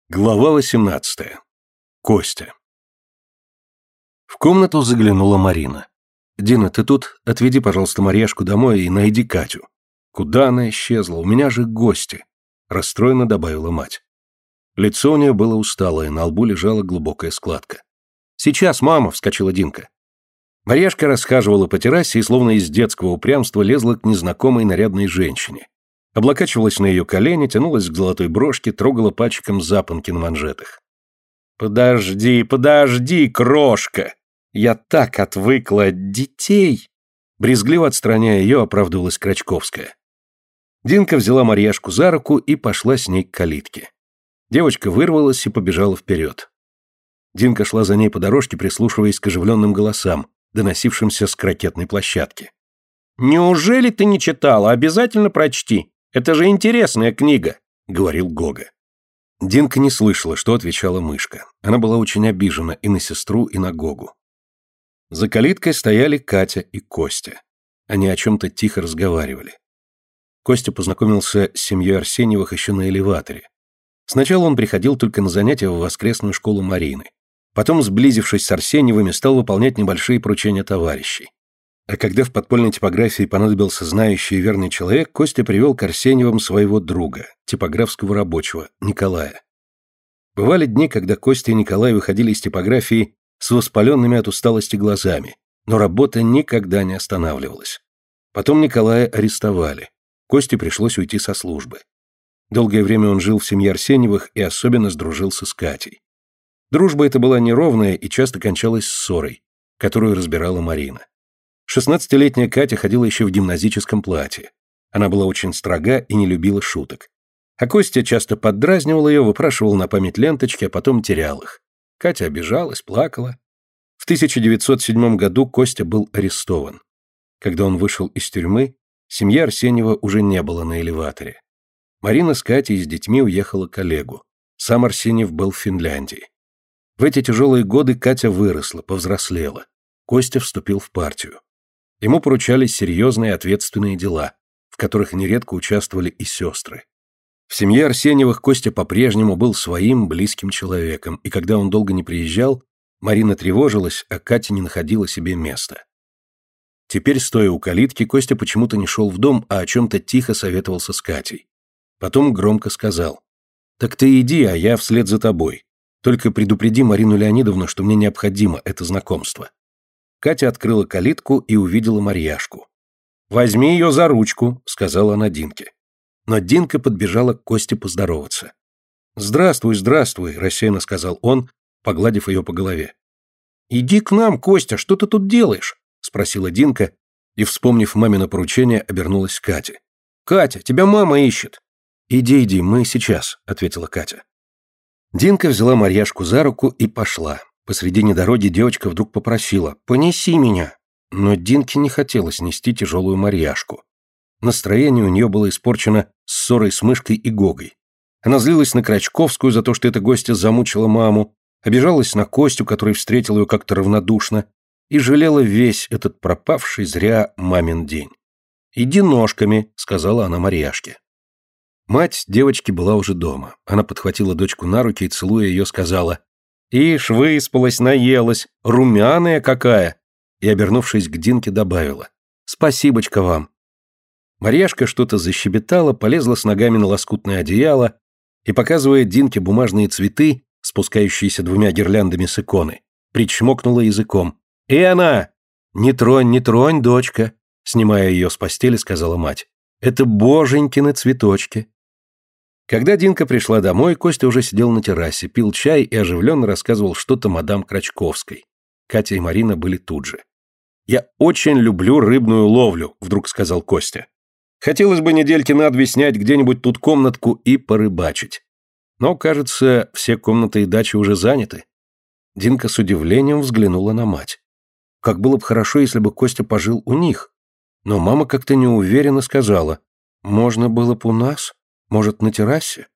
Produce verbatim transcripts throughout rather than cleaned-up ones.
Глава восемнадцатая. Костя. В комнату заглянула Марина. «Дина, ты тут? Отведи, пожалуйста, Марьяшку домой и найди Катю». «Куда она исчезла? У меня же гости», — расстроенно добавила мать. Лицо у нее было усталое, на лбу лежала глубокая складка. «Сейчас, мама!» — вскочила Динка. Марьяшка расхаживала по террасе и словно из детского упрямства лезла к незнакомой нарядной женщине. Облокачивалась на ее колени, тянулась к золотой брошке, трогала пальчиком запонки на манжетах. «Подожди, подожди, крошка! Я так отвыкла от детей!» Брезгливо отстраняя ее, оправдывалась Крачковская. Динка взяла Марьяшку за руку и пошла с ней к калитке. Девочка вырвалась и побежала вперед. Динка шла за ней по дорожке, прислушиваясь к оживленным голосам, доносившимся с крокетной площадки. «Неужели ты не читала? Обязательно прочти. Это же интересная книга», — говорил Гога. Динка не слышала, что отвечала мышка. Она была очень обижена и на сестру, и на Гогу. За калиткой стояли Катя и Костя. Они о чем-то тихо разговаривали. Костя познакомился с семьей Арсеньевых еще на элеваторе. Сначала он приходил только на занятия в воскресную школу Марины. Потом, сблизившись с Арсеньевыми, стал выполнять небольшие поручения товарищей. А когда в подпольной типографии понадобился знающий и верный человек, Костя привел к Арсеньевым своего друга, типографского рабочего, Николая. Бывали дни, когда Костя и Николай выходили из типографии с воспаленными от усталости глазами, но работа никогда не останавливалась. Потом Николая арестовали. Косте пришлось уйти со службы. Долгое время он жил в семье Арсеньевых и особенно сдружился с Катей. Дружба эта была неровная и часто кончалась ссорой, которую разбирала Марина. Шестнадцатилетняя Катя ходила еще в гимназическом платье. Она была очень строга и не любила шуток. А Костя часто поддразнивал ее, выпрашивал на память ленточки, а потом терял их. Катя обижалась, плакала. В тысяча девятьсот седьмом году Костя был арестован. Когда он вышел из тюрьмы, семья Арсеньева уже не было на элеваторе. Марина с Катей и с детьми уехала к Олегу. Сам Арсеньев был в Финляндии. В эти тяжелые годы Катя выросла, повзрослела. Костя вступил в партию. Ему поручались серьезные и ответственные дела, в которых нередко участвовали и сестры. В семье Арсеньевых Костя по-прежнему был своим близким человеком, и когда он долго не приезжал, Марина тревожилась, а Катя не находила себе места. Теперь, стоя у калитки, Костя почему-то не шел в дом, а о чем-то тихо советовался с Катей. Потом громко сказал: «Так ты иди, а я вслед за тобой. Только предупреди Марину Леонидовну, что мне необходимо это знакомство». Катя открыла калитку и увидела Марьяшку. «Возьми ее за ручку», — сказала она Динке. Но Динка подбежала к Косте поздороваться. «Здравствуй, здравствуй», — рассеянно сказал он, погладив ее по голове. «Иди к нам, Костя, что ты тут делаешь?» — спросила Динка и, вспомнив мамино поручение, обернулась к Кате. «Катя, тебя мама ищет». «Иди, иди, мы сейчас», — ответила Катя. Динка взяла Марьяшку за руку и пошла. Посредине дороги девочка вдруг попросила: «Понеси меня». Но Динке не хотелось нести тяжелую Марьяшку. Настроение у нее было испорчено ссорой с Мышкой и Гогой. Она злилась на Крачковскую за то, что эта гостья замучила маму, обижалась на Костю, который встретил ее как-то равнодушно, и жалела весь этот пропавший зря мамин день. «Иди ножками», — сказала она Марьяшке. Мать девочки была уже дома. Она подхватила дочку на руки и, целуя ее, сказала: «Ишь, выспалась, наелась, румяная какая!» И, обернувшись к Динке, добавила: «Спасибочка вам». Марьяшка что-то защебетала, полезла с ногами на лоскутное одеяло и, показывая Динке бумажные цветы, спускающиеся двумя гирляндами с иконы, причмокнула языком. «И она!» «Не тронь, не тронь, дочка!» Снимая ее с постели, сказала мать. «Это боженькины цветочки!» Когда Динка пришла домой, Костя уже сидел на террасе, пил чай и оживленно рассказывал что-то мадам Крачковской. Катя и Марина были тут же. «Я очень люблю рыбную ловлю», — вдруг сказал Костя. «Хотелось бы недельки на две снять где-нибудь тут комнатку и порыбачить. Но, кажется, все комнаты и дачи уже заняты». Динка с удивлением взглянула на мать. Как было бы хорошо, если бы Костя пожил у них. Но мама как-то неуверенно сказала: «Можно было бы у нас? Может, на террасе?»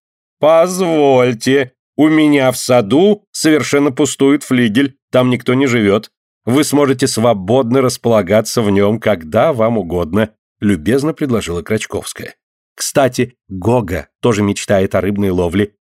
«Позвольте, у меня в саду совершенно пустует флигель, там никто не живет. Вы сможете свободно располагаться в нем, когда вам угодно», — любезно предложила Крачковская. «Кстати, Гога тоже мечтает о рыбной ловле.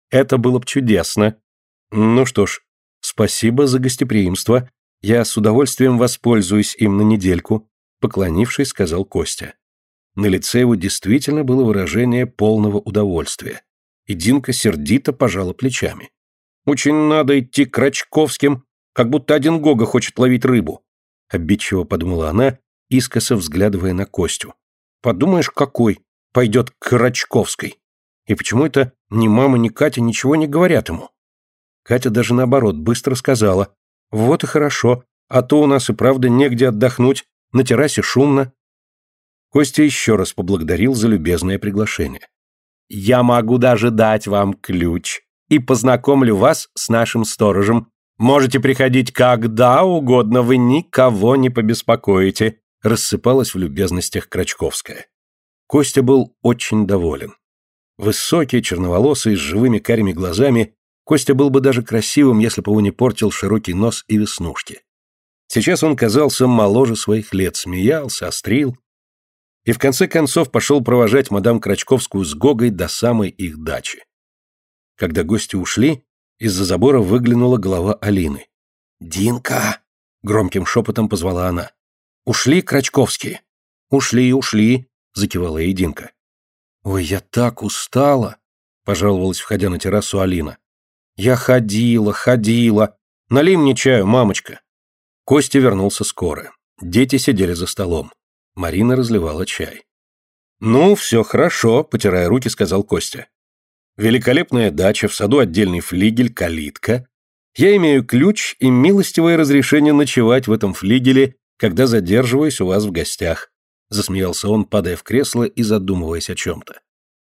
Это было бы чудесно. Ну что ж, спасибо за гостеприимство. Я с удовольствием воспользуюсь им на недельку, поклонившись, сказал Костя. На лице его действительно было выражение полного удовольствия. И Динка сердито пожала плечами. Очень надо идти к Рачковским, как будто один Гога хочет ловить рыбу. Обидчиво подумала она, искоса взглядывая на Костю. Подумаешь, какой пойдет к Рачковской. И почему это ни мама, ни Катя ничего не говорят ему? Катя даже наоборот быстро сказала: вот и хорошо, а то у нас и правда негде отдохнуть, на террасе шумно. Костя еще раз поблагодарил за любезное приглашение. Я могу даже дать вам ключ и познакомлю вас с нашим сторожем. Можете приходить когда угодно, вы никого не побеспокоите, рассыпалась в любезностях Крачковская. Костя был очень доволен. Высокий, черноволосый, с живыми карими глазами, Костя был бы даже красивым, если бы его не портил широкий нос и веснушки. Сейчас он казался моложе своих лет, смеялся, острил. И в конце концов пошел провожать мадам Крачковскую с Гогой до самой их дачи. Когда гости ушли, из-за забора выглянула голова Алины. «Динка!» — громким шепотом позвала она. «Ушли Крачковские?» «Ушли, ушли!» — закивала ей Динка. «Ой, я так устала!» — пожаловалась, входя на террасу Алина. «Я ходила, ходила. Налей мне чаю, мамочка». Костя вернулся скоро. Дети сидели за столом. Марина разливала чай. «Ну, все хорошо», — потирая руки, сказал Костя. «Великолепная дача, в саду отдельный флигель, калитка. Я имею ключ и милостивое разрешение ночевать в этом флигеле, когда задерживаюсь у вас в гостях», — засмеялся он, падая в кресло и задумываясь о чем-то.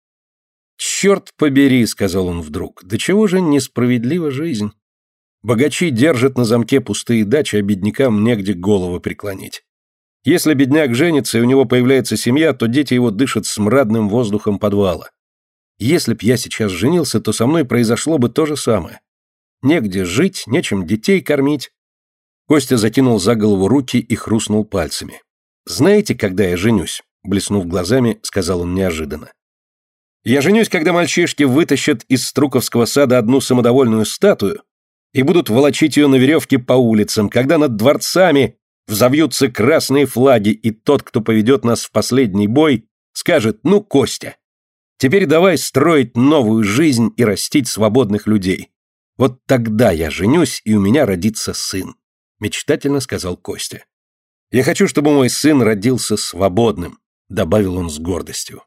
«Черт побери», — сказал он вдруг, — «до чего же несправедлива жизнь? Богачи держат на замке пустые дачи, а беднякам негде голову преклонить. Если бедняк женится и у него появляется семья, то дети его дышат смрадным воздухом подвала. Если б я сейчас женился, то со мной произошло бы то же самое. Негде жить, нечем детей кормить». Костя закинул за голову руки и хрустнул пальцами. «Знаете, когда я женюсь?» — блеснув глазами, сказал он неожиданно. «Я женюсь, когда мальчишки вытащат из Струковского сада одну самодовольную статую и будут волочить ее на веревке по улицам, когда над дворцами взовьются красные флаги, и тот, кто поведет нас в последний бой, скажет: ну, Костя, теперь давай строить новую жизнь и растить свободных людей. Вот тогда я женюсь, и у меня родится сын», — мечтательно сказал Костя. «Я хочу, чтобы мой сын родился свободным», — добавил он с гордостью.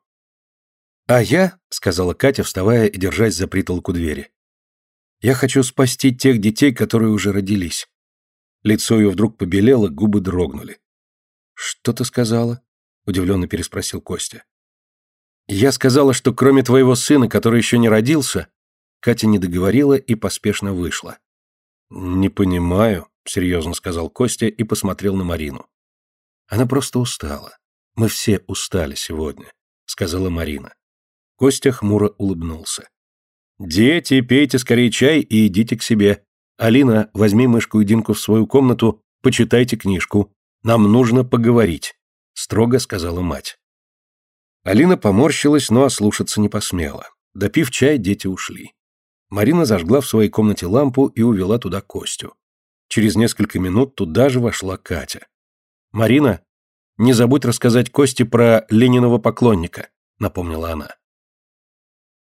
«А я», — сказала Катя, вставая и держась за притолоку двери, — «я хочу спасти тех детей, которые уже родились». Лицо ее вдруг побелело, губы дрогнули. «Что ты сказала?» — удивленно переспросил Костя. «Я сказала, что кроме твоего сына, который еще не родился...» Катя не договорила и поспешно вышла. «Не понимаю», — серьезно сказал Костя и посмотрел на Марину. «Она просто устала. Мы все устали сегодня», — сказала Марина. Костя хмуро улыбнулся. «Дети, пейте скорее чай и идите к себе. Алина, возьми мышку и Динку в свою комнату, почитайте книжку. Нам нужно поговорить», — строго сказала мать. Алина поморщилась, но ослушаться не посмела. Допив чай, дети ушли. Марина зажгла в своей комнате лампу и увела туда Костю. Через несколько минут туда же вошла Катя. «Марина, не забудь рассказать Косте про Лениного поклонника», — напомнила она.